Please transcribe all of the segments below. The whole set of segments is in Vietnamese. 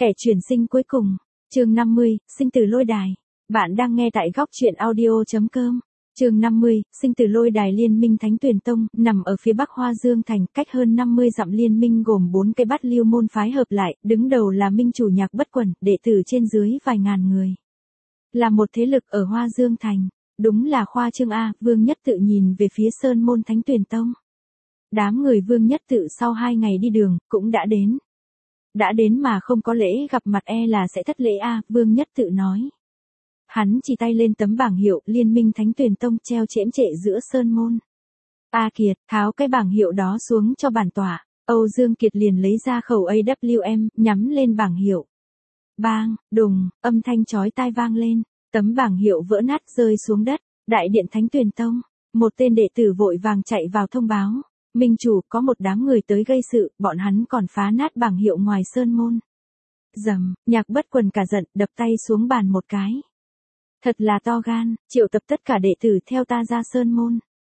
Kẻ chuyển sinh cuối cùng, chương 50, sinh tử lôi đài. Bạn đang nghe tại góc truyện audio.com. Chương 50, sinh tử lôi đài. Liên minh Thánh Tuyền Tông, nằm ở phía bắc Hoa Dương Thành, cách hơn 50 dặm. Liên minh gồm 4 cái bát lưu môn phái hợp lại, đứng đầu là minh chủ Nhạc Bất Quần, đệ tử trên dưới vài ngàn người. Là một thế lực ở Hoa Dương Thành, đúng là khoa trương a. Vương Nhất Tự nhìn về phía sơn môn Thánh Tuyền Tông. Đám người Vương Nhất Tự sau 2 ngày đi đường, cũng đã đến. Đã đến mà không có lễ gặp mặt e là sẽ thất lễ a. Vương Nhất Tự nói. Hắn chỉ tay lên tấm bảng hiệu Liên minh Thánh Tuyền Tông treo chễm trệ giữa sơn môn. A Kiệt, tháo cái bảng hiệu đó xuống cho bản tọa. Âu Dương Kiệt liền lấy ra khẩu AWM, nhắm lên bảng hiệu. Bang, đùng, âm thanh chói tai vang lên, tấm bảng hiệu vỡ nát rơi xuống đất. Đại điện Thánh Tuyền Tông, một tên đệ tử vội vàng chạy vào thông báo. Minh chủ, có một đám người tới gây sự, bọn hắn còn phá nát bảng hiệu ngoài sơn môn. Dầm, Nhạc Bất Quần cả giận, đập tay xuống bàn một cái. Thật là to gan, triệu tập tất cả đệ tử theo ta ra sơn môn.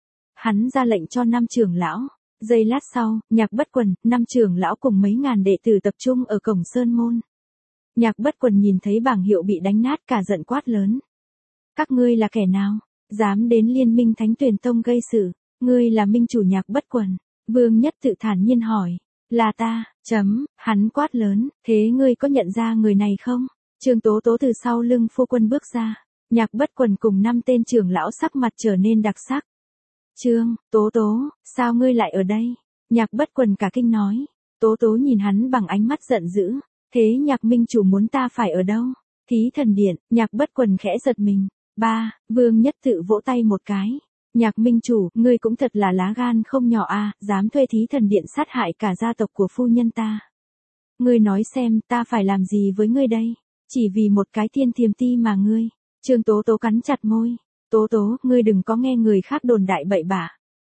Hắn ra lệnh cho 5 trưởng lão. Giây lát sau, Nhạc Bất Quần, 5 trưởng lão cùng mấy ngàn đệ tử tập trung ở cổng sơn môn. Nhạc Bất Quần nhìn thấy bảng hiệu bị đánh nát cả giận quát lớn. Các ngươi là kẻ nào? Dám đến Liên minh Thánh Tuyền Tông gây sự? Ngươi là minh chủ Nhạc Bất Quần. Vương Nhất Tự thản nhiên hỏi. Là ta, hắn quát lớn, thế ngươi có nhận ra người này không? Trương Tố Tố từ sau lưng phu quân bước ra. Nhạc Bất Quần cùng 5 tên trưởng lão sắc mặt trở nên đặc sắc. Trương, Tố Tố, sao ngươi lại ở đây? Nhạc Bất Quần cả kinh nói. Tố Tố nhìn hắn bằng ánh mắt giận dữ. Thế Nhạc minh chủ muốn ta phải ở đâu? Thí Thần Điện. Nhạc Bất Quần khẽ giật mình. Vương Nhất Tự vỗ tay một cái. Nhạc minh chủ, ngươi cũng thật là lá gan không nhỏ a, dám thuê Thí Thần Điện sát hại cả gia tộc của phu nhân ta. Ngươi nói xem, ta phải làm gì với ngươi đây? Chỉ vì một cái Thiên Thiềm Ti mà ngươi. Trương Tố Tố cắn chặt môi. Tố Tố, ngươi đừng có nghe người khác đồn đại bậy bạ.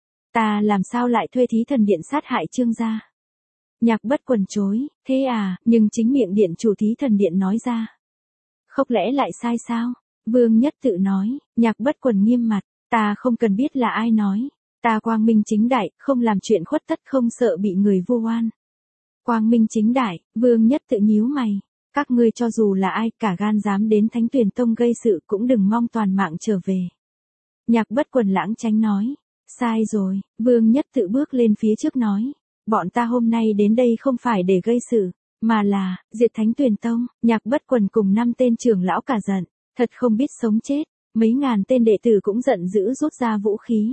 Ta làm sao lại thuê Thí Thần Điện sát hại Trương gia? Nhạc Bất Quần chối. Thế à, nhưng chính miệng điện chủ Thí Thần Điện nói ra. Không lẽ lại sai sao? Vương Nhất Tự nói. Nhạc Bất Quần nghiêm mặt. Ta không cần biết là ai nói. Ta quang minh chính đại, không làm chuyện khuất tất, không sợ bị người vu oan. Quang minh chính đại. Vương Nhất Tự nhíu mày. Các ngươi cho dù là ai, cả gan dám đến Thánh Tuyền Tông gây sự cũng đừng mong toàn mạng trở về. Nhạc Bất Quần lãng tránh nói. Sai rồi. Vương Nhất Tự bước lên phía trước nói. Bọn ta hôm nay đến đây không phải để gây sự, mà là diệt Thánh Tuyền Tông. Nhạc Bất Quần cùng 5 tên trưởng lão cả giận, thật không biết sống chết. Mấy ngàn tên đệ tử cũng giận dữ rút ra vũ khí.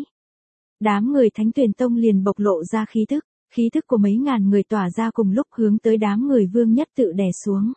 Đám người Thánh Tuyền Tông liền bộc lộ ra khí thức của mấy ngàn người tỏa ra cùng lúc hướng tới đám người Vương Nhất Tự đè xuống.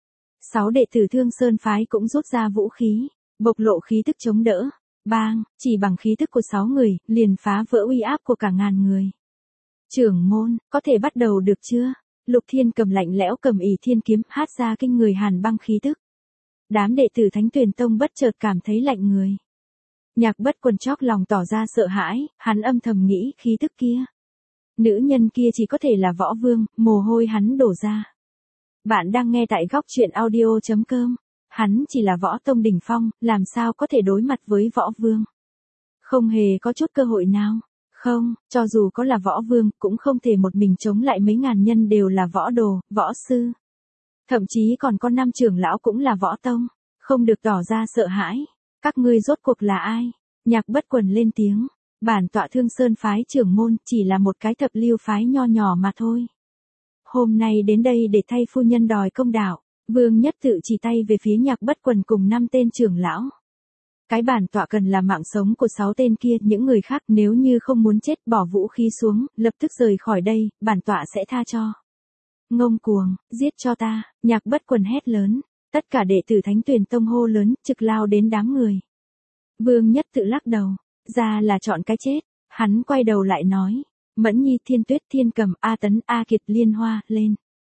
6 đệ tử Thương Sơn phái cũng rút ra vũ khí, bộc lộ khí thức chống đỡ. Bang, chỉ bằng khí thức của 6 người, liền phá vỡ uy áp của cả ngàn người. Trưởng môn, có thể bắt đầu được chưa? Lục Thiên Cầm lạnh lẽo cầm ỷ thiên kiếm, hát ra kinh người hàn băng khí thức. Đám đệ tử Thánh Tuyền Tông bất chợt cảm thấy lạnh người. Nhạc Bất Quần chót lòng tỏ ra sợ hãi, hắn âm thầm nghĩ khí thức kia. Nữ nhân kia chỉ có thể là Võ Vương, mồ hôi hắn đổ ra. Bạn đang nghe tại góc truyện audio.com. Hắn chỉ là võ tông đỉnh phong, làm sao có thể đối mặt với Võ Vương? Không hề có chút cơ hội nào. Không, cho dù có là Võ Vương, cũng không thể một mình chống lại mấy ngàn nhân đều là võ đồ, võ sư. Thậm chí còn có 5 trưởng lão cũng là võ tông, không được tỏ ra sợ hãi. Các ngươi rốt cuộc là ai? Nhạc Bất Quần lên tiếng. Bản tọa Thương Sơn phái trưởng môn chỉ là một cái thập lưu phái nho nhỏ mà thôi. Hôm nay đến đây để thay phu nhân đòi công đạo. Vương Nhất Tự chỉ tay về phía Nhạc Bất Quần cùng 5 tên trưởng lão. Cái bản tọa cần là mạng sống của 6 tên kia, những người khác nếu như không muốn chết bỏ vũ khí xuống, lập tức rời khỏi đây, bản tọa sẽ tha cho. Ngông cuồng, giết cho ta, Nhạc Bất Quần hét lớn. Tất cả đệ tử Thánh Tuyền Tông hô lớn, trực lao đến đám người. Vương Nhất Tự lắc đầu. Ra là chọn cái chết. Hắn quay đầu lại nói. Mẫn Nhi, Thiên Tuyết, Thiên Cầm, A Tấn, A Kiệt, Liên Hoa, lên.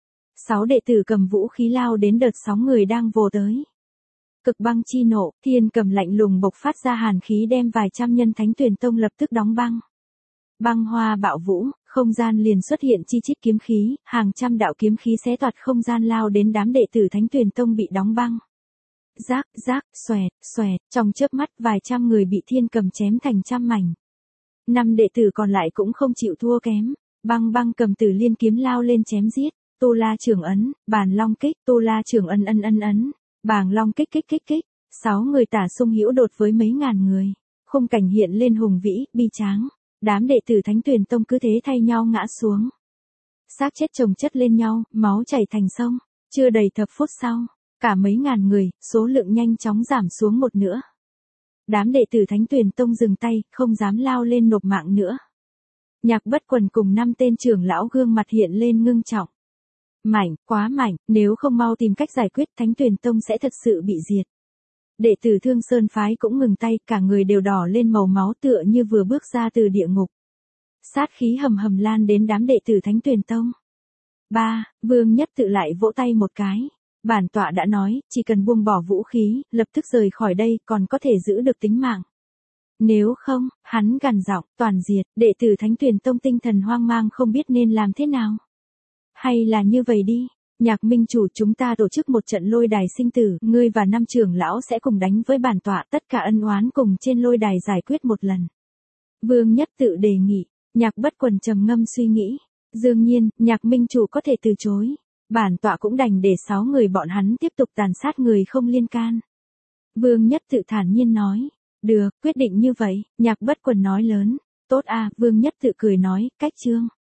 6 đệ tử cầm vũ khí lao đến đợt sóng người đang vồ tới. Cực băng chi nộ, Thiên Cầm lạnh lùng bộc phát ra hàn khí đem vài trăm nhân Thánh Tuyền Tông lập tức đóng băng. Băng hoa bạo vũ, không gian liền xuất hiện chi chít kiếm khí, hàng trăm đạo kiếm khí xé toạc không gian lao đến đám đệ tử Thánh Tuyền Tông bị đóng băng. Rác, xoẹt, trong chớp mắt vài trăm người bị Thiên Cầm chém thành trăm mảnh. 5 đệ tử còn lại cũng không chịu thua kém, băng cầm tử liên kiếm lao lên chém giết. Tu La Trường ấn, Bàn Long kích, Tu La Trường ấn ấn, Bàng Long kích kích kích kích. 6 người tả xung hữu đột với mấy ngàn người. Khung cảnh hiện lên hùng vĩ, bi tráng. Đám đệ tử Thánh Tuyền Tông cứ thế thay nhau ngã xuống. Xác chết chồng chất lên nhau, máu chảy thành sông. Chưa đầy thập phút sau, cả mấy ngàn người, số lượng nhanh chóng giảm xuống một nửa. Đám đệ tử Thánh Tuyền Tông dừng tay, không dám lao lên nộp mạng nữa. Nhạc Bất Quần cùng 5 tên trưởng lão gương mặt hiện lên ngưng trọng. Mạnh, quá mạnh, nếu không mau tìm cách giải quyết Thánh Tuyền Tông sẽ thật sự bị diệt. Đệ tử Thương Sơn Phái cũng ngừng tay, cả người đều đỏ lên màu máu tựa như vừa bước ra từ địa ngục. Sát khí hầm hầm lan đến đám đệ tử Thánh Tuyền Tông. Vương Nhất Tự lại vỗ tay một cái. Bản tọa đã nói, chỉ cần buông bỏ vũ khí, lập tức rời khỏi đây, còn có thể giữ được tính mạng. Nếu không, hắn gằn giọng, toàn diệt, đệ tử Thánh Tuyền Tông tinh thần hoang mang không biết nên làm thế nào. Hay là như vậy đi, Nhạc Minh chủ, chúng ta tổ chức một trận lôi đài sinh tử, ngươi và 5 trưởng lão sẽ cùng đánh với bản tọa, tất cả ân oán cùng trên lôi đài giải quyết một lần. Vương Nhất Tự đề nghị. Nhạc Bất Quần trầm ngâm suy nghĩ. Đương nhiên, Nhạc Minh chủ có thể từ chối. Bản tọa cũng đành để 6 người bọn hắn tiếp tục tàn sát người không liên can. Vương Nhất Tự thản nhiên nói. Được, quyết định như vậy, Nhạc Bất Quần nói lớn. Tốt à, Vương Nhất Tự cười nói, cách chương.